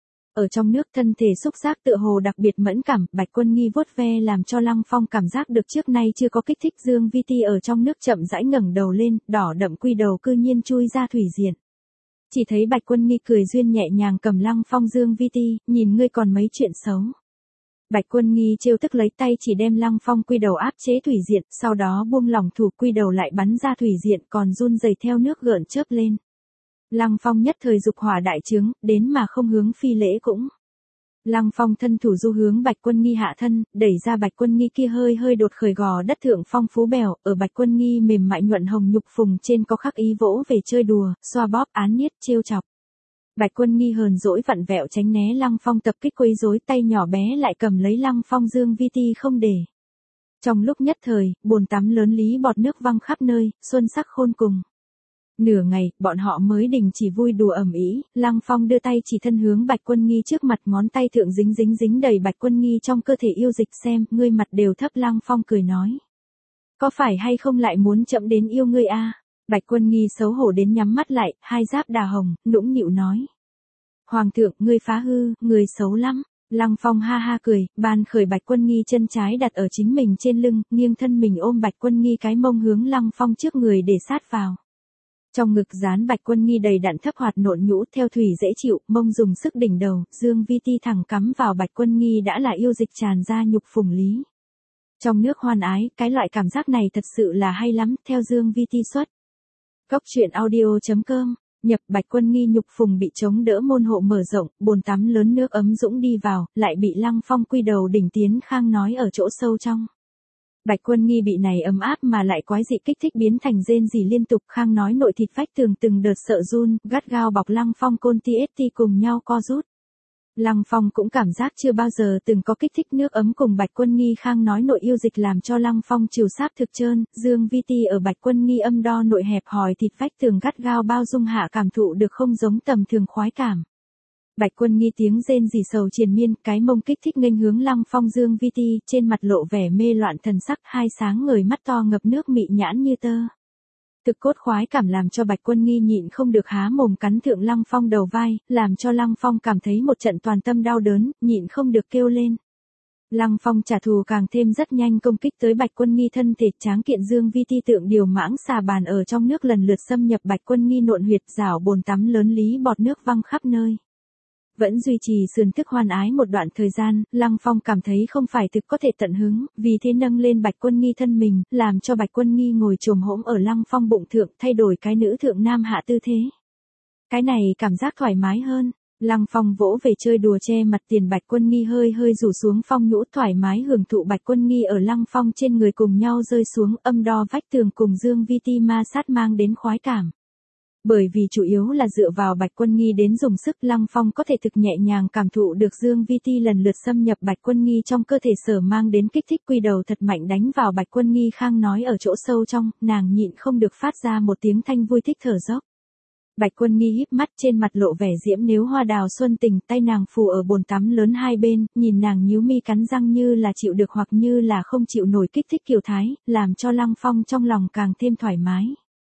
Speaker 1: Ở trong nước thân thể xúc giác tựa hồ đặc biệt mẫn cảm, Bạch Quân Nghi vuốt ve làm cho Lăng Phong cảm giác được trước nay chưa có kích thích. Dương Vi Ti ở trong nước chậm rãi ngẩng đầu lên, đỏ đậm quy đầu cư nhiên chui ra thủy diện. Chỉ thấy Bạch Quân Nghi cười duyên nhẹ nhàng cầm Lăng Phong. Dương Vi Ti, nhìn ngươi còn mấy chuyện xấu. Bạch Quân Nghi trêu tức lấy tay chỉ đem Lăng Phong quy đầu áp chế thủy diện, sau đó buông lỏng thủ, quy đầu lại bắn ra thủy diện, còn run rẩy theo nước gợn chớp lên. Lăng Phong nhất thời dục hỏa đại trướng, đến mà không hướng phi lễ cũng. Lăng Phong thân thủ du hướng Bạch Quân Nghi hạ thân, đẩy ra Bạch Quân Nghi kia hơi hơi đột khởi gò đất thượng phong phú bèo, ở Bạch Quân Nghi mềm mại nhuận hồng nhục phùng trên có khắc ý vỗ về chơi đùa, xoa bóp án nhiết trêu chọc. Bạch Quân Nghi hờn dỗi vặn vẹo tránh né Lăng Phong tập kích quấy rối, tay nhỏ bé lại cầm lấy Lăng Phong. Dương Vi Ti không để. Trong lúc nhất thời, bồn tắm lớn lý bọt nước văng khắp nơi, xuân sắc khôn cùng. Nửa ngày, bọn họ mới đình chỉ vui đùa ầm ĩ, Lăng Phong đưa tay chỉ thân hướng Bạch Quân Nghi trước mặt, ngón tay thượng dính dính dính đầy Bạch Quân Nghi trong cơ thể yêu dịch, xem, ngươi mặt đều thấp. Lăng Phong cười nói. Có phải hay không lại muốn chậm đến yêu ngươi a? Bạch Quân Nghi xấu hổ đến nhắm mắt lại, hai giáp đà hồng, nũng nịu nói. Hoàng thượng, ngươi phá hư, ngươi xấu lắm. Lăng Phong ha ha cười, bàn khởi Bạch Quân Nghi chân trái đặt ở chính mình trên lưng, nghiêng thân mình ôm Bạch Quân Nghi cái mông hướng Lăng Phong trước người để sát vào. Trong ngực dán Bạch Quân Nghi đầy đặn thấp hoạt nộn nhũ theo thủy dễ chịu, mông dùng sức đỉnh đầu, Dương Vi Ti thẳng cắm vào Bạch Quân Nghi đã là yêu dịch tràn ra nhục phùng lý. Trong nước hoan ái, cái loại cảm giác này thật sự là hay lắm, theo Dương Vi Ti xuất. Góc truyện audio chấm com, nhập Bạch Quân Nghi nhục phùng bị chống đỡ môn hộ mở rộng, bồn tắm lớn nước ấm dũng đi vào, lại bị Lăng Phong quy đầu đỉnh tiến khang nói ở chỗ sâu trong. Bạch Quân Nghi bị này ấm áp mà lại quái dị kích thích biến thành rên rỉ liên tục, khang nói nội thịt vách tường từng đợt sợ run, gắt gao bọc Lăng Phong côn ti ết ti cùng nhau co rút. Lăng Phong cũng cảm giác chưa bao giờ từng có kích thích nước ấm cùng Bạch Quân Nghi khang nói nội yêu dịch làm cho Lăng Phong chiều sáp thực trơn, Dương Vi Ti ở Bạch Quân Nghi âm đo nội hẹp hòi thịt vách tường gắt gao bao dung hạ cảm thụ được không giống tầm thường khoái cảm. Bạch Quân Nghi tiếng rên rỉ sầu triền miên, cái mông kích thích nghênh hướng Lăng Phong. Dương Vi Ti trên mặt lộ vẻ mê loạn thần sắc, hai sáng ngời mắt to ngập nước mị nhãn như tơ. Thực cốt khoái cảm làm cho Bạch Quân Nghi nhịn không được há mồm cắn thượng Lăng Phong đầu vai, làm cho Lăng Phong cảm thấy một trận toàn tâm đau đớn, nhịn không được kêu lên. Lăng Phong trả thù càng thêm rất nhanh công kích tới Bạch Quân Nghi thân thể tráng kiện. Dương Vi Ti tượng điều mãng xà bàn ở trong nước lần lượt xâm nhập Bạch Quân Nghi nộn huyệt, rảo bồn tắm lớn lý bọt nước văng khắp nơi. Vẫn duy trì sườn thức hoan ái một đoạn thời gian, Lăng Phong cảm thấy không phải thực có thể tận hứng, vì thế nâng lên Bạch Quân Nghi thân mình, làm cho Bạch Quân Nghi ngồi chồm hổm ở Lăng Phong bụng thượng, thay đổi cái nữ thượng nam hạ tư thế. Cái này cảm giác thoải mái hơn. Lăng Phong vỗ về chơi đùa che mặt tiền Bạch Quân Nghi hơi hơi rủ xuống phong nhũ, thoải mái hưởng thụ Bạch Quân Nghi ở Lăng Phong trên người cùng nhau rơi xuống, âm đo vách tường cùng Dương Vi Ti ma sát mang đến khoái cảm. Bởi vì chủ yếu là dựa vào Bạch Quân Nghi đến dùng sức, Lăng Phong có thể thực nhẹ nhàng cảm thụ được Dương Vi Ti lần lượt xâm nhập Bạch Quân Nghi trong cơ thể, sở mang đến kích thích, quy đầu thật mạnh đánh vào Bạch Quân Nghi khang nói ở chỗ sâu trong, nàng nhịn không được phát ra một tiếng thanh vui thích thở dốc. Bạch Quân Nghi híp mắt, trên mặt lộ vẻ diễm nếu hoa đào xuân tình, tay nàng phù ở bồn tắm lớn hai bên, nhìn nàng nhíu mi cắn răng như là chịu được hoặc như là không chịu nổi kích thích kiều thái, làm cho Lăng Phong trong lòng càng thêm thoải mái.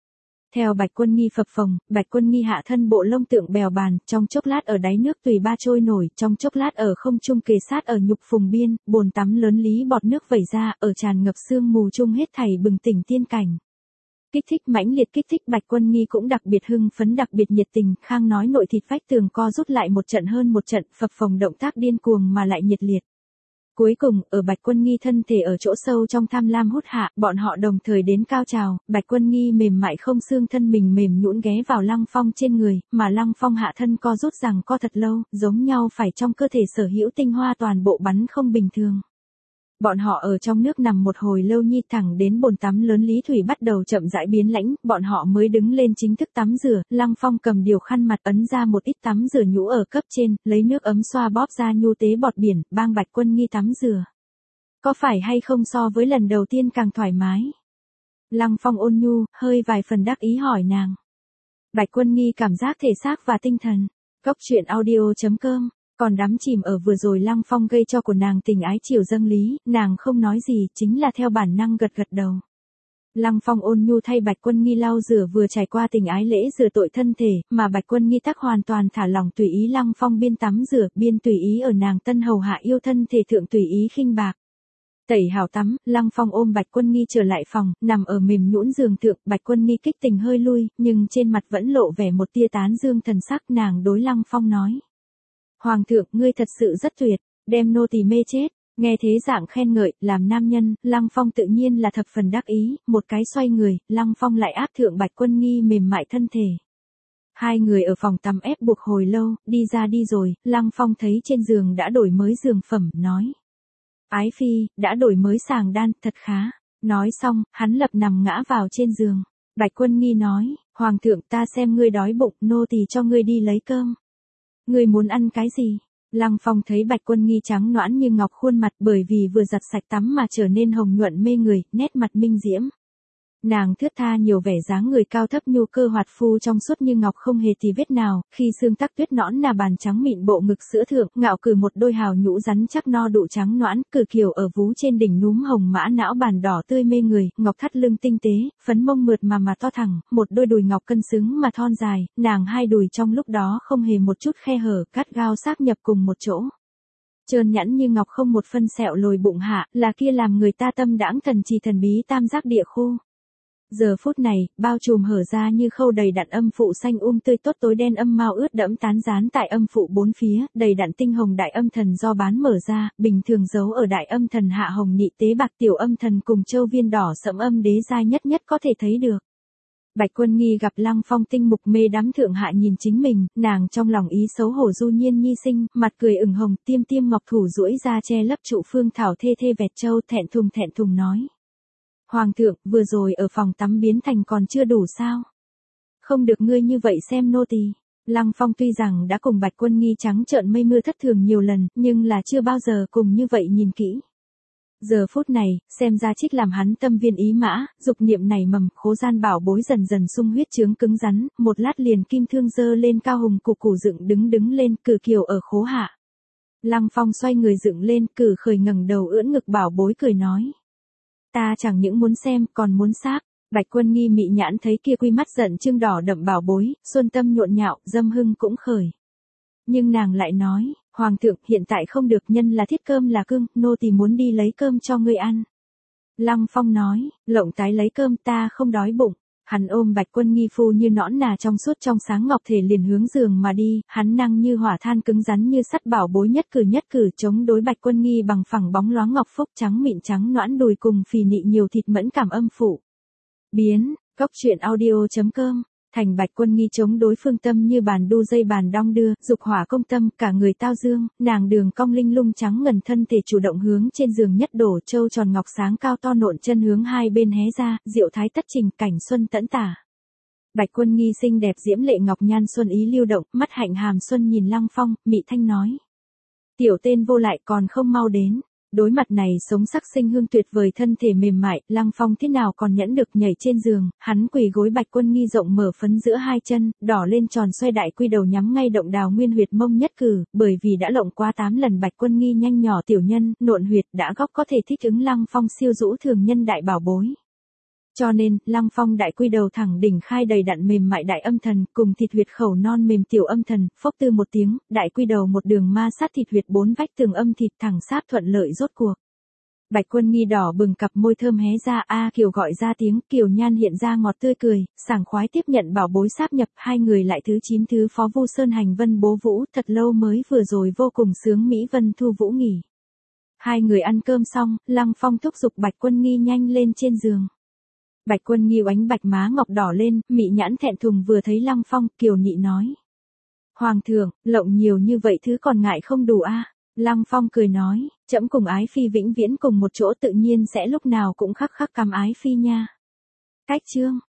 Speaker 1: Theo Bạch Quân Nghi phập phồng, Bạch Quân Nghi hạ thân bộ lông tượng bèo bàn, trong chốc lát ở đáy nước tùy ba trôi nổi, trong chốc lát ở không trung kề sát ở nhục phùng biên, bồn tắm lớn lý bọt nước vẩy ra, ở tràn ngập sương mù chung hết thảy bừng tỉnh tiên cảnh. Kích thích mãnh liệt kích thích, Bạch Quân Nghi cũng đặc biệt hưng phấn, đặc biệt nhiệt tình, khang nói nội thịt vách tường co rút lại một trận hơn một trận, phập phồng động tác điên cuồng mà lại nhiệt liệt. Cuối cùng, ở Bạch Quân Nghi thân thể ở chỗ sâu trong tham lam hút hạ, bọn họ đồng thời đến cao trào, Bạch Quân Nghi mềm mại không xương thân mình mềm nhũn ghé vào Lăng Phong trên người, mà Lăng Phong hạ thân co rút rằng co thật lâu, giống nhau phải trong cơ thể sở hữu tinh hoa toàn bộ bắn không bình thường. Bọn họ ở trong nước nằm một hồi lâu nhi, thẳng đến bồn tắm lớn lý thủy bắt đầu chậm rãi biến lãnh, bọn họ mới đứng lên chính thức tắm rửa, Lăng Phong cầm điều khăn mặt ấn ra một ít tắm rửa nhũ ở cấp trên, lấy nước ấm xoa bóp ra nhu tế bọt biển, bang Bạch Quân Nghi tắm rửa. Có phải hay không so với lần đầu tiên càng thoải mái? Lăng Phong ôn nhu, hơi vài phần đắc ý hỏi nàng. Bạch Quân Nghi cảm giác thể xác và tinh thần. Cốc truyện audio chấm com. Còn đắm chìm ở vừa rồi Lăng Phong gây cho của nàng tình ái chiều dâng lý, nàng không nói gì, chính là theo bản năng gật gật đầu. Lăng Phong ôn nhu thay Bạch Quân Nghi lau rửa vừa trải qua tình ái lễ rửa tội thân thể, mà Bạch Quân Nghi tắc hoàn toàn thả lỏng tùy ý Lăng Phong biên tắm rửa, biên tùy ý ở nàng tân hầu hạ yêu thân thể thượng tùy ý khinh bạc. Tẩy hào tắm, Lăng Phong ôm Bạch Quân Nghi trở lại phòng, nằm ở mềm nhũn giường thượng, Bạch Quân Nghi kích tình hơi lui, nhưng trên mặt vẫn lộ vẻ một tia tán dương thần sắc, nàng đối Lăng Phong nói. Hoàng thượng, ngươi thật sự rất tuyệt, đem nô tỳ mê chết. Nghe thế dạng khen ngợi, làm nam nhân, Lăng Phong tự nhiên là thập phần đắc ý, một cái xoay người, Lăng Phong lại áp thượng Bạch Quân Nghi mềm mại thân thể. Hai người ở phòng tắm ép buộc hồi lâu, đi ra đi rồi, Lăng Phong thấy trên giường đã đổi mới giường phẩm, nói. Ái phi, đã đổi mới sàng đan, thật khá. Nói xong, hắn lập nằm ngã vào trên giường. Bạch Quân Nghi nói, Hoàng thượng ta xem ngươi đói bụng, nô tỳ cho ngươi đi lấy cơm. Ngươi muốn ăn cái gì? Lăng Phong thấy Bạch Quân Nghi trắng nõn như ngọc khuôn mặt bởi vì vừa giặt sạch tắm mà trở nên hồng nhuận mê người, nét mặt minh diễm. Nàng thướt tha nhiều vẻ dáng người cao thấp nhu cơ hoạt phu trong suốt như ngọc không hề tì vết nào, khi xương tắc tuyết nõn nà bàn trắng mịn bộ ngực sữa thượng, ngạo cử một đôi hào nhũ rắn chắc no đủ trắng nõn, cử kiều ở vú trên đỉnh núm hồng mã não bàn đỏ tươi mê người, ngọc thắt lưng tinh tế, phấn mông mượt mà mà to thẳng, một đôi đùi ngọc cân xứng mà thon dài, nàng hai đùi trong lúc đó không hề một chút khe hở, cắt gao xác nhập cùng một chỗ. Trơn nhẵn như ngọc không một phân sẹo lồi bụng hạ, là kia làm người ta tâm đãng thần trì thần bí tam giác địa khu. Giờ phút này, bao trùm hở ra như khâu đầy đặn âm phụ xanh um tươi tốt tối đen âm mau ướt đẫm tán dán tại âm phụ bốn phía, đầy đặn tinh hồng đại âm thần do bán mở ra, bình thường giấu ở đại âm thần hạ hồng nhị tế bạc tiểu âm thần cùng châu viên đỏ sẫm âm đế giai nhất nhất có thể thấy được. Bạch Quân Nghi gặp Lăng Phong tinh mục mê đắm thượng hạ nhìn chính mình, nàng trong lòng ý xấu hổ du nhiên nhi sinh, mặt cười ửng hồng, tiêm tiêm ngọc thủ duỗi ra che lấp trụ phương thảo thê thê vẹt châu, thẹn thùng thẹn thùng nói. Hoàng thượng, vừa rồi ở phòng tắm biến thành còn chưa đủ sao? Không được ngươi như vậy xem nô tỳ. Lăng Phong tuy rằng đã cùng Bạch Quân Nghi trắng trợn mây mưa thất thường nhiều lần, nhưng là chưa bao giờ cùng như vậy nhìn kỹ. Giờ phút này, xem ra trích làm hắn tâm viên ý mã, dục niệm này mầm, khố gian bảo bối dần dần sung huyết chướng cứng rắn, một lát liền kim thương dơ lên cao hùng cục củ dựng đứng đứng lên, cử kiều ở khố hạ. Lăng Phong xoay người dựng lên, cử khởi ngẩng đầu ưỡn ngực bảo bối cười nói. Ta chẳng những muốn xem, còn muốn xác. Bạch Quân Nghi mị nhãn thấy kia quy mắt giận trương đỏ đậm bảo bối, xuân tâm nhộn nhạo, dâm hưng cũng khởi. Nhưng nàng lại nói, Hoàng thượng, hiện tại không được, nhân là thiết cơm là cưng, nô tỳ muốn đi lấy cơm cho ngươi ăn. Lăng Phong nói, lộng tái lấy cơm, ta không đói bụng. Hắn ôm Bạch Quân Nghi phu như nõn nà trong suốt trong sáng ngọc thể liền hướng giường mà đi, hắn năng như hỏa than cứng rắn như sắt bảo bối nhất cử nhất cử chống đối Bạch Quân Nghi bằng phẳng bóng loáng ngọc phúc trắng mịn trắng noãn đùi cùng phì nị nhiều thịt mẫn cảm âm phủ. Biến, Cốc truyện audio.com Thành Bạch Quân Nghi chống đối phương tâm như bàn đu dây bàn đong đưa, dục hỏa công tâm, cả người tao dương, nàng đường cong linh lung trắng ngần thân thể chủ động hướng trên giường nhất đổ châu tròn ngọc sáng cao to nộn chân hướng hai bên hé ra, diệu thái tất trình cảnh xuân tẫn tả. Bạch Quân Nghi xinh đẹp diễm lệ ngọc nhan xuân ý lưu động, mắt hạnh hàm xuân nhìn Lăng Phong, mị thanh nói. Tiểu tên vô lại còn không mau đến. Đối mặt này sống sắc sinh hương tuyệt vời thân thể mềm mại, Lăng Phong thế nào còn nhẫn được nhảy trên giường, hắn quỳ gối Bạch Quân Nghi rộng mở phấn giữa hai chân, đỏ lên tròn xoay đại quy đầu nhắm ngay động đào nguyên huyệt mông nhất cử, bởi vì đã lộng qua tám lần Bạch Quân Nghi nhanh nhỏ tiểu nhân, nộn huyệt đã góc có thể thích ứng Lăng Phong siêu dũ thường nhân đại bảo bối. Cho nên, Lăng Phong đại quy đầu thẳng đỉnh khai đầy đặn mềm mại đại âm thần, cùng thịt huyệt khẩu non mềm tiểu âm thần, phốc tư một tiếng, đại quy đầu một đường ma sát thịt huyệt bốn vách tường âm thịt thẳng sát thuận lợi rốt cuộc. Bạch Quân Nghi đỏ bừng cặp môi thơm hé ra a Kiều gọi ra tiếng, Kiều Nhan hiện ra ngọt tươi cười, sảng khoái tiếp nhận bảo bối sáp nhập, hai người lại thứ chín thứ phó Vu Sơn hành vân bố vũ, thật lâu mới vừa rồi vô cùng sướng mỹ vân thu vũ nghỉ. Hai người ăn cơm xong, Lăng Phong thúc giục Bạch Quân Nghi nhanh lên trên giường. Bạch Quân Nghi oánh bạch má ngọc đỏ lên, mị nhãn thẹn thùng vừa thấy Lăng Phong, kiều nị nói. Hoàng thượng, lộng nhiều như vậy thứ còn ngại không đủ a? Lăng Phong cười nói, trẫm cùng ái phi vĩnh viễn cùng một chỗ tự nhiên sẽ lúc nào cũng khắc khắc cắm ái phi nha. Cách chương.